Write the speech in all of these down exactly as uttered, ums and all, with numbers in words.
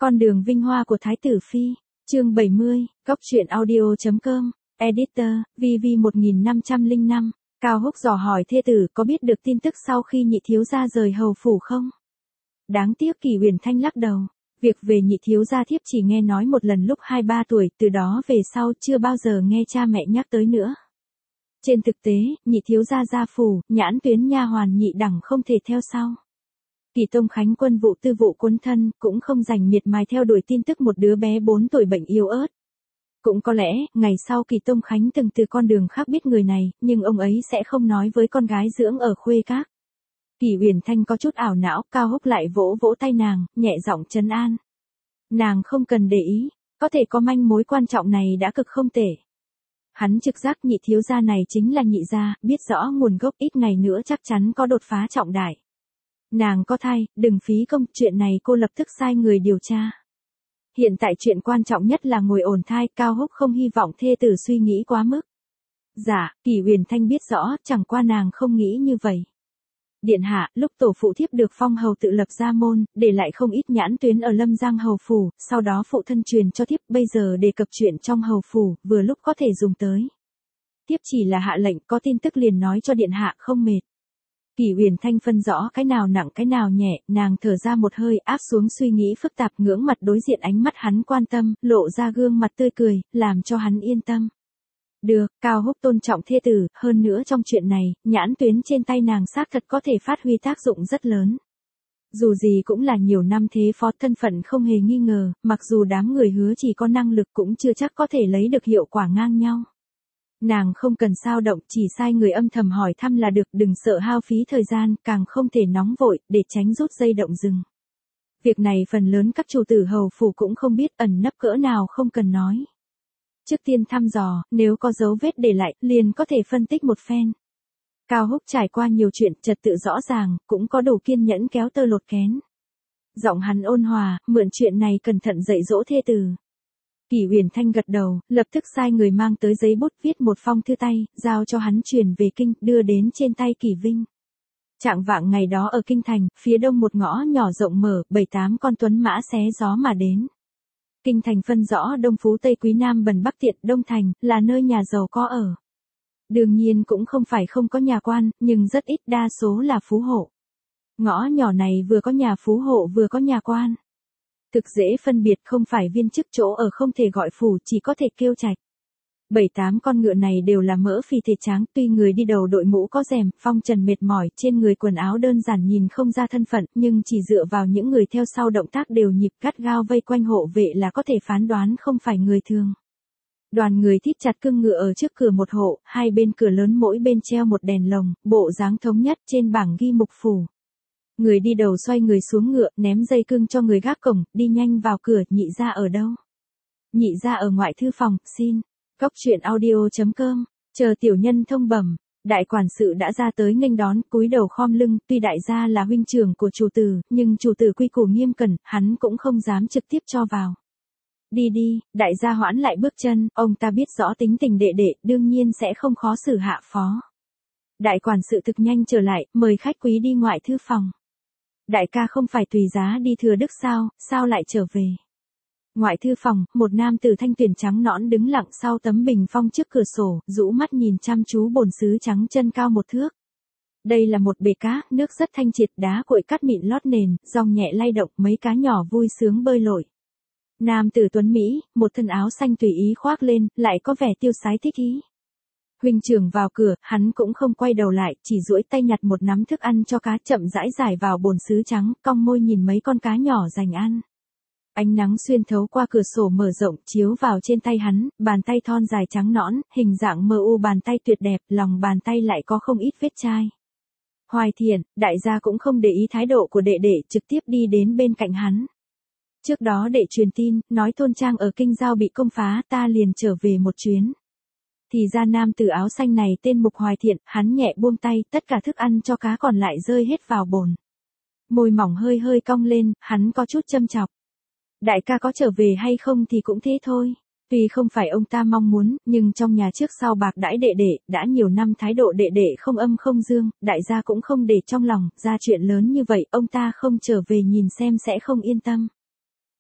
Con đường vinh hoa của Thái tử Phi, chương bảy mươi, Cóc truyện audio.com, Editor, vê vê một nghìn năm trăm lẻ năm, Cao Húc dò hỏi thê tử có biết được tin tức sau khi nhị thiếu gia rời hầu phủ không? Đáng tiếc Kỳ Huyền Thanh lắc đầu, việc về nhị thiếu gia thiếp chỉ nghe nói một lần lúc hai ba tuổi, từ đó về sau chưa bao giờ nghe cha mẹ nhắc tới nữa. Trên thực tế, nhị thiếu gia gia phủ, nhãn tuyến nha hoàn nhị đẳng không thể theo sau. Kỳ Tông Khánh quân vụ tư vụ cuốn thân, cũng không rảnh miệt mài theo đuổi tin tức một đứa bé bốn tuổi bệnh yếu ớt. Cũng có lẽ, ngày sau Kỳ Tông Khánh từng từ con đường khác biết người này, nhưng ông ấy sẽ không nói với con gái dưỡng ở khuê các. Kỳ Huyền Thanh có chút ảo não, Cao Húc lại vỗ vỗ tay nàng, nhẹ giọng trấn an. Nàng không cần để ý, có thể có manh mối quan trọng này đã cực không tệ. Hắn trực giác nhị thiếu gia này chính là nhị gia, biết rõ nguồn gốc, ít ngày nữa chắc chắn có đột phá trọng đại. Nàng có thai, đừng phí công, chuyện này cô lập tức sai người điều tra. Hiện tại chuyện quan trọng nhất là ngồi ổn thai, Cao Húc không hy vọng thê tử suy nghĩ quá mức. Dạ, Kỳ Huyền Thanh biết rõ, chẳng qua nàng không nghĩ như vậy. Điện hạ, lúc tổ phụ thiếp được phong hầu tự lập gia môn, để lại không ít nhãn tuyến ở Lâm Giang hầu phủ, sau đó phụ thân truyền cho thiếp, bây giờ đề cập chuyện trong hầu phủ, vừa lúc có thể dùng tới. Thiếp chỉ là hạ lệnh, có tin tức liền nói cho điện hạ, không mệt. Kỳ Huyền Thanh phân rõ cái nào nặng cái nào nhẹ, nàng thở ra một hơi, áp xuống suy nghĩ phức tạp, ngưỡng mặt đối diện ánh mắt hắn quan tâm, lộ ra gương mặt tươi cười, làm cho hắn yên tâm. Được, Cao Húc tôn trọng thê tử, hơn nữa trong chuyện này, nhãn tuyến trên tay nàng xác thật có thể phát huy tác dụng rất lớn. Dù gì cũng là nhiều năm thế phó, thân phận không hề nghi ngờ, mặc dù đám người hứa chỉ có năng lực cũng chưa chắc có thể lấy được hiệu quả ngang nhau. Nàng không cần sao động, chỉ sai người âm thầm hỏi thăm là được, đừng sợ hao phí thời gian, càng không thể nóng vội, để tránh rút dây động rừng. Việc này phần lớn các chủ tử hầu phủ cũng không biết, ẩn nấp cỡ nào không cần nói. Trước tiên thăm dò, nếu có dấu vết để lại, liền có thể phân tích một phen. Cao Húc trải qua nhiều chuyện, trật tự rõ ràng, cũng có đủ kiên nhẫn kéo tơ lột kén. Giọng hắn ôn hòa, mượn chuyện này cẩn thận dạy dỗ thê tử. Kỳ Huyền Thanh gật đầu, lập tức sai người mang tới giấy bút viết một phong thư tay, giao cho hắn truyền về kinh, đưa đến trên tay Kỳ Vinh. Trạng vạng ngày đó ở kinh thành, phía đông một ngõ nhỏ rộng mở, bảy tám con tuấn mã xé gió mà đến. Kinh thành phân rõ đông phú tây quý nam bần bắc tiện, đông thành là nơi nhà giàu có ở. Đương nhiên cũng không phải không có nhà quan, nhưng rất ít, đa số là phú hộ. Ngõ nhỏ này vừa có nhà phú hộ vừa có nhà quan. Thực dễ phân biệt, không phải viên chức chỗ ở không thể gọi phủ, chỉ có thể kêu trạch. Bảy tám con ngựa này đều là mỡ phì thịt tráng, tuy người đi đầu đội mũ có rèm, phong trần mệt mỏi, trên người quần áo đơn giản nhìn không ra thân phận, nhưng chỉ dựa vào những người theo sau động tác đều nhịp gắt gao vây quanh hộ vệ là có thể phán đoán không phải người thường. Đoàn người thít chặt cương ngựa ở trước cửa một hộ, hai bên cửa lớn mỗi bên treo một đèn lồng, bộ dáng thống nhất, trên bảng ghi mục phủ. Người đi đầu xoay người xuống ngựa, ném dây cương cho người gác cổng, đi nhanh vào cửa, nhị gia ở đâu? Nhị gia ở ngoại thư phòng, xin. Cóc truyện audio.com, chờ tiểu nhân thông bẩm. Đại quản sự đã ra tới nghênh đón, cúi đầu khom lưng, tuy đại gia là huynh trưởng của chủ tử, nhưng chủ tử quy củ nghiêm cẩn, hắn cũng không dám trực tiếp cho vào. Đi đi, đại gia hoãn lại bước chân, ông ta biết rõ tính tình đệ đệ, đương nhiên sẽ không khó xử hạ phó. Đại quản sự thực nhanh trở lại, mời khách quý đi ngoại thư phòng. Đại ca không phải tùy giá đi thừa đức sao, sao lại trở về? Ngoại thư phòng, một nam tử thanh tuyền trắng nõn đứng lặng sau tấm bình phong trước cửa sổ, rũ mắt nhìn chăm chú bồn sứ trắng chân cao một thước. Đây là một bể cá, nước rất thanh triệt, đá cuội cát mịn lót nền, dòng nhẹ lay động, mấy cá nhỏ vui sướng bơi lội. Nam tử tuấn Mỹ, một thân áo xanh tùy ý khoác lên, lại có vẻ tiêu sái thích ý. Huynh trưởng vào cửa, hắn cũng không quay đầu lại, chỉ duỗi tay nhặt một nắm thức ăn cho cá, chậm rãi rải vào bồn sứ trắng, cong môi nhìn mấy con cá nhỏ dành ăn. Ánh nắng xuyên thấu qua cửa sổ mở rộng, chiếu vào trên tay hắn, bàn tay thon dài trắng nõn, hình dạng mờ u, bàn tay tuyệt đẹp, lòng bàn tay lại có không ít vết chai. Hoài Thiện, đại gia cũng không để ý thái độ của đệ đệ, trực tiếp đi đến bên cạnh hắn. Trước đó đệ truyền tin, nói thôn trang ở kinh giao bị công phá, ta liền trở về một chuyến. Thì ra nam tử áo xanh này tên Mục Hoài Thiện, hắn nhẹ buông tay, tất cả thức ăn cho cá còn lại rơi hết vào bồn. Môi mỏng hơi hơi cong lên, hắn có chút châm chọc. Đại ca có trở về hay không thì cũng thế thôi. Tuy không phải ông ta mong muốn, nhưng trong nhà trước sau bạc đãi đệ đệ, đã nhiều năm thái độ đệ đệ không âm không dương, đại gia cũng không để trong lòng, ra chuyện lớn như vậy, ông ta không trở về nhìn xem sẽ không yên tâm.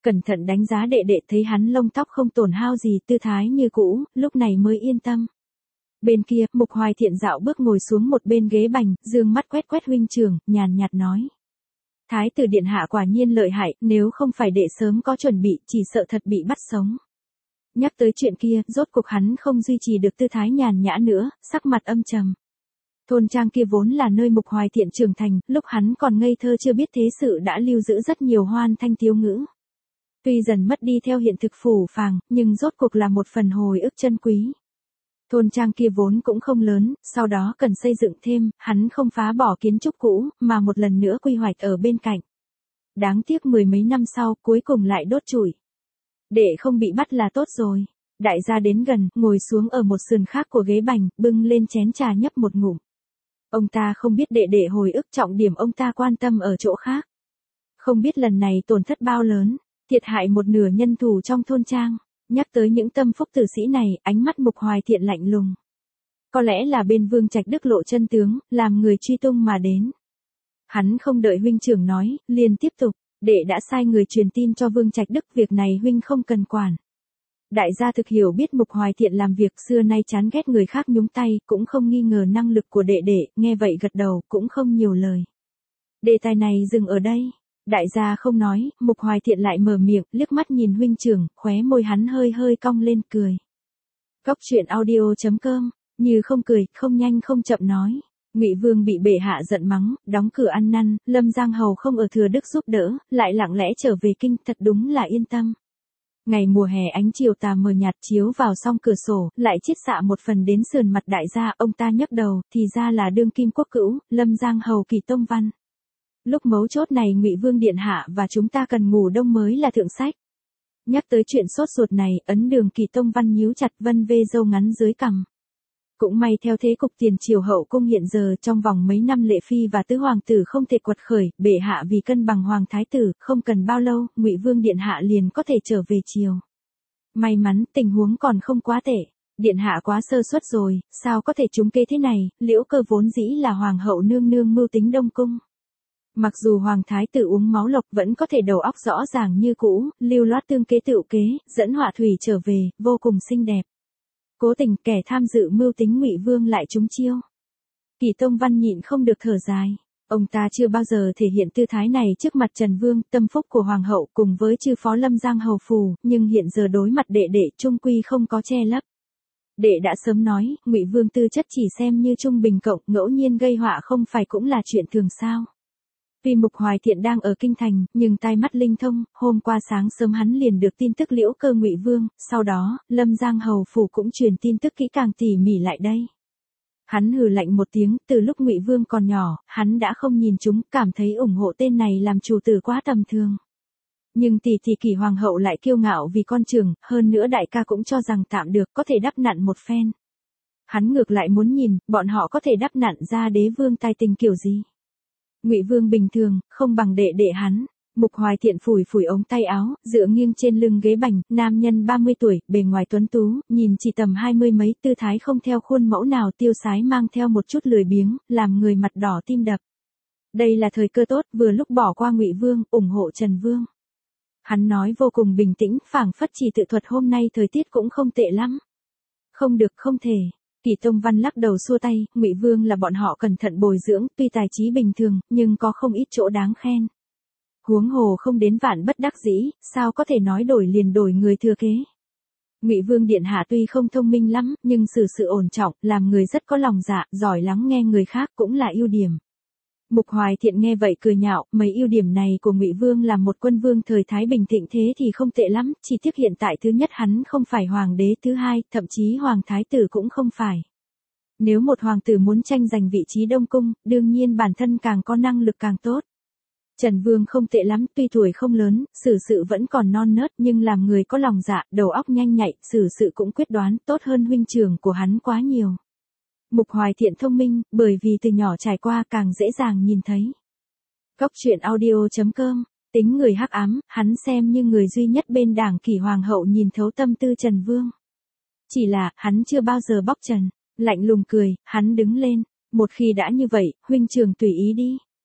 Cẩn thận đánh giá đệ đệ thấy hắn lông tóc không tổn hao gì, tư thái như cũ, lúc này mới yên tâm. Bên kia, Mục Hoài Thiện dạo bước ngồi xuống một bên ghế bành, dương mắt quét quét huynh trưởng, nhàn nhạt nói. Thái tử điện hạ quả nhiên lợi hại, nếu không phải đệ sớm có chuẩn bị, chỉ sợ thật bị bắt sống. Nhắc tới chuyện kia, rốt cuộc hắn không duy trì được tư thái nhàn nhã nữa, sắc mặt âm trầm. Thôn trang kia vốn là nơi Mục Hoài Thiện trưởng thành, lúc hắn còn ngây thơ chưa biết thế sự đã lưu giữ rất nhiều hoan thanh tiếu ngữ. Tuy dần mất đi theo hiện thực phủ phàng, nhưng rốt cuộc là một phần hồi ức chân quý. Thôn trang kia vốn cũng không lớn, sau đó cần xây dựng thêm, hắn không phá bỏ kiến trúc cũ, mà một lần nữa quy hoạch ở bên cạnh. Đáng tiếc mười mấy năm sau, cuối cùng lại đốt trụi. Để không bị bắt là tốt rồi. Đại gia đến gần, ngồi xuống ở một sườn khác của ghế bành, bưng lên chén trà nhấp một ngụm. Ông ta không biết đệ đệ hồi ức, trọng điểm ông ta quan tâm ở chỗ khác. Không biết lần này tổn thất bao lớn, thiệt hại một nửa nhân thủ trong thôn trang. Nhắc tới những tâm phúc tử sĩ này, ánh mắt Mục Hoài Thiện lạnh lùng. Có lẽ là bên Vương Trạch Đức lộ chân tướng, làm người truy tung mà đến. Hắn không đợi huynh trưởng nói, liền tiếp tục, đệ đã sai người truyền tin cho Vương Trạch Đức, việc này huynh không cần quản. Đại gia thực hiểu biết Mục Hoài Thiện làm việc xưa nay chán ghét người khác nhúng tay, cũng không nghi ngờ năng lực của đệ đệ, nghe vậy gật đầu, cũng không nhiều lời. Đề tài này dừng ở đây. Đại gia không nói, Mục Hoài Thiện lại mở miệng, liếc mắt nhìn huynh trưởng, khóe môi hắn hơi hơi cong lên cười. Góc truyện audio chấm com, như không cười, không nhanh không chậm nói. Ngụy Vương bị bệ hạ giận mắng, đóng cửa ăn năn, Lâm Giang Hầu không ở Thừa Đức giúp đỡ, lại lặng lẽ trở về kinh, thật đúng là yên tâm. Ngày mùa hè ánh chiều tà mờ nhạt chiếu vào song cửa sổ, lại chiết xạ một phần đến sườn mặt đại gia, ông ta nhấc đầu, thì ra là đương kim quốc cữu, Lâm Giang Hầu Kỳ Tông Văn. Lúc mấu chốt này Ngụy Vương điện hạ và chúng ta cần ngủ đông mới là thượng sách. Nhắc tới chuyện sốt ruột này, ấn Đường Kỳ Tông Văn nhíu chặt vân vê râu ngắn dưới cằm. Cũng may theo thế cục tiền triều hậu cung hiện giờ, trong vòng mấy năm lệ phi và tứ hoàng tử không thể quật khởi, bệ hạ vì cân bằng hoàng thái tử, không cần bao lâu, Ngụy Vương điện hạ liền có thể trở về triều. May mắn, tình huống còn không quá tệ. Điện hạ quá sơ suất rồi, sao có thể trúng kế thế này, Liễu Cơ vốn dĩ là hoàng hậu nương nương mưu tính đông cung. Mặc dù hoàng thái tử uống máu lộc vẫn có thể đầu óc rõ ràng như cũ, lưu loát tương kế tựu kế, dẫn họa thủy trở về, vô cùng xinh đẹp. Cố tình kẻ tham dự mưu tính Ngụy Vương lại trúng chiêu. Kỳ Tông Văn nhịn không được thở dài. Ông ta chưa bao giờ thể hiện tư thái này trước mặt Trần Vương, tâm phúc của hoàng hậu cùng với chư phó Lâm Giang hầu phù, nhưng hiện giờ đối mặt đệ đệ trung quy không có che lấp. Đệ đã sớm nói, Ngụy Vương tư chất chỉ xem như trung bình cộng, ngẫu nhiên gây họa không phải cũng là chuyện thường sao. Vì Mục Hoài Thiện đang ở kinh thành, nhưng tai mắt linh thông, hôm qua sáng sớm hắn liền được tin tức Liễu Cơ Ngụy Vương, sau đó, Lâm Giang hầu phủ cũng truyền tin tức kỹ càng tỉ mỉ lại đây. Hắn hừ lạnh một tiếng, từ lúc Ngụy Vương còn nhỏ, hắn đã không nhìn chúng, cảm thấy ủng hộ tên này làm chủ tử quá tầm thường. Nhưng tỷ tỷ Kỳ hoàng hậu lại kiêu ngạo vì con trưởng, hơn nữa đại ca cũng cho rằng tạm được, có thể đắp nặn một phen. Hắn ngược lại muốn nhìn, bọn họ có thể đắp nặn ra đế vương tài tình kiểu gì. Ngụy Vương bình thường, không bằng đệ đệ hắn. Mục Hoài Thiện phủi phủi ống tay áo, dựa nghiêng trên lưng ghế bành, nam nhân ba mươi tuổi, bề ngoài tuấn tú, nhìn chỉ tầm hai mươi mấy, tư thái không theo khuôn mẫu nào, tiêu sái mang theo một chút lười biếng, làm người mặt đỏ tim đập. Đây là thời cơ tốt, vừa lúc bỏ qua Ngụy Vương, ủng hộ Trần Vương. Hắn nói vô cùng bình tĩnh, phảng phất chỉ tự thuật hôm nay thời tiết cũng không tệ lắm. Không được, không thể. Kỳ Tông Văn lắc đầu xua tay, Ngụy Vương là bọn họ cẩn thận bồi dưỡng, tuy tài trí bình thường, nhưng có không ít chỗ đáng khen. Huống hồ không đến vạn bất đắc dĩ, sao có thể nói đổi liền đổi người thừa kế. Ngụy Vương điện hạ tuy không thông minh lắm, nhưng xử sự ổn trọng, làm người rất có lòng dạ, giỏi lắng nghe người khác cũng là ưu điểm. Mục Hoài Thiện nghe vậy cười nhạo, mấy ưu điểm này của Ngụy Vương làm một quân vương thời Thái Bình thịnh thế thì không tệ lắm, chỉ tiếc hiện tại thứ nhất hắn không phải hoàng đế, thứ hai, thậm chí hoàng thái tử cũng không phải. Nếu một hoàng tử muốn tranh giành vị trí Đông Cung, đương nhiên bản thân càng có năng lực càng tốt. Trần Vương không tệ lắm, tuy tuổi không lớn, xử sự vẫn còn non nớt, nhưng làm người có lòng dạ, đầu óc nhanh nhạy, xử sự cũng quyết đoán, tốt hơn huynh trưởng của hắn quá nhiều. Mục Hoài Thiện thông minh, bởi vì từ nhỏ trải qua càng dễ dàng nhìn thấy. Góc truyện audio chấm com, tính người hắc ám, hắn xem như người duy nhất bên đảng Kỷ hoàng hậu nhìn thấu tâm tư Trần Vương. Chỉ là, hắn chưa bao giờ bóc trần, lạnh lùng cười, hắn đứng lên, một khi đã như vậy, huynh trưởng tùy ý đi.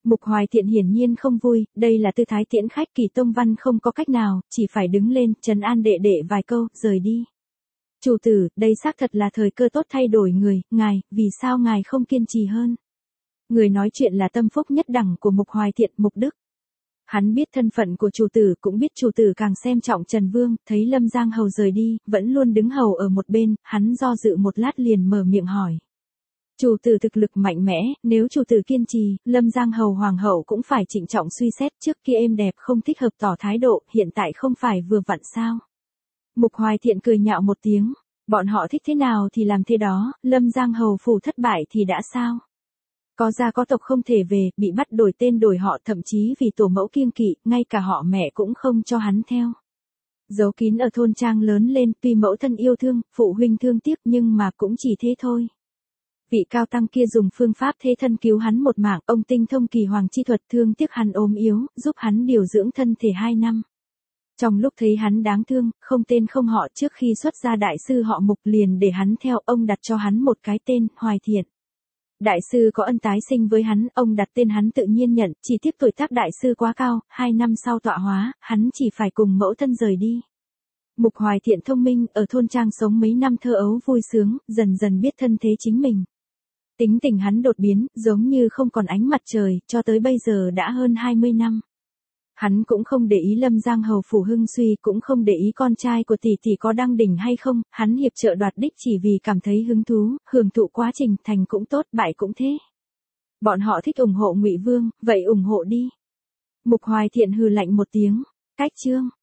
Mục Hoài Thiện hiển nhiên không vui, đây là tư thái tiễn khách, Kỳ Tông Văn không có cách nào, chỉ phải đứng lên, trấn an đệ đệ vài câu, rời đi. Chủ tử, đây xác thật là thời cơ tốt thay đổi người, ngài, vì sao ngài không kiên trì hơn? Người nói chuyện là tâm phúc nhất đẳng của Mục Hoài Thiện, Mục Đức. Hắn biết thân phận của chủ tử, cũng biết chủ tử càng xem trọng Trần Vương, thấy Lâm Giang Hầu rời đi, vẫn luôn đứng hầu ở một bên, hắn do dự một lát liền mở miệng hỏi. Chủ tử thực lực mạnh mẽ, nếu chủ tử kiên trì, Lâm Giang Hầu Hoàng hậu cũng phải trịnh trọng suy xét, trước kia êm đẹp không thích hợp tỏ thái độ, hiện tại không phải vừa vặn sao. Mục Hoài Thiện cười nhạo một tiếng, bọn họ thích thế nào thì làm thế đó, Lâm Giang Hầu phủ thất bại thì đã sao? Có gia có tộc không thể về, bị bắt đổi tên đổi họ, thậm chí vì tổ mẫu kiêng kỵ, ngay cả họ mẹ cũng không cho hắn theo. Giấu kín ở thôn trang lớn lên, tuy mẫu thân yêu thương, phụ huynh thương tiếc nhưng mà cũng chỉ thế thôi. Vị cao tăng kia dùng phương pháp thế thân cứu hắn một mạng, ông tinh thông kỳ hoàng chi thuật, thương tiếc hắn ốm yếu, giúp hắn điều dưỡng thân thể hai năm. Trong lúc thấy hắn đáng thương, không tên không họ, trước khi xuất gia đại sư họ Mục liền để hắn theo, ông đặt cho hắn một cái tên, Hoài Thiện. Đại sư có ân tái sinh với hắn, ông đặt tên hắn tự nhiên nhận, chỉ tiếc tuổi tác đại sư quá cao, hai năm sau tọa hóa, hắn chỉ phải cùng mẫu thân rời đi. Mục Hoài Thiện thông minh, ở thôn trang sống mấy năm thơ ấu vui sướng, dần dần biết thân thế chính mình. Tính tình hắn đột biến, giống như không còn ánh mặt trời, cho tới bây giờ đã hơn hai mươi năm. Hắn cũng không để ý Lâm Giang Hầu phủ hưng suy, cũng không để ý con trai của tỷ tỷ có đăng đỉnh hay không, hắn hiệp trợ đoạt đích chỉ vì cảm thấy hứng thú, hưởng thụ quá trình, thành cũng tốt, bại cũng thế. Bọn họ thích ủng hộ Ngụy Vương, vậy ủng hộ đi. Mục Hoài Thiện hừ lạnh một tiếng, cách chương.